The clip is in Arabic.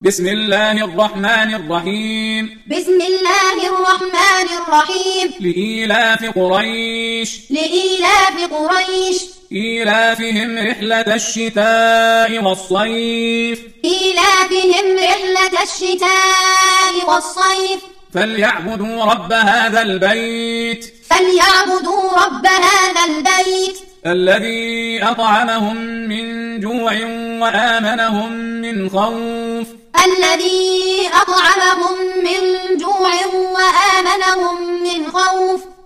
بسم الله الرحمن الرحيم. بسم الله الرحمن الرحيم. لإيلاف قريش. لإيلاف قريش. إيلافهم رحلة الشتاء والصيف. إيلافهم رحلة الشتاء والصيف. فليعبدوا رب هذا البيت. فليعبدوا رب هذا البيت الذي أطعمهم من جوع وآمنهم من خوف. الذي أطعمهم من جوع وآمنهم من خوف.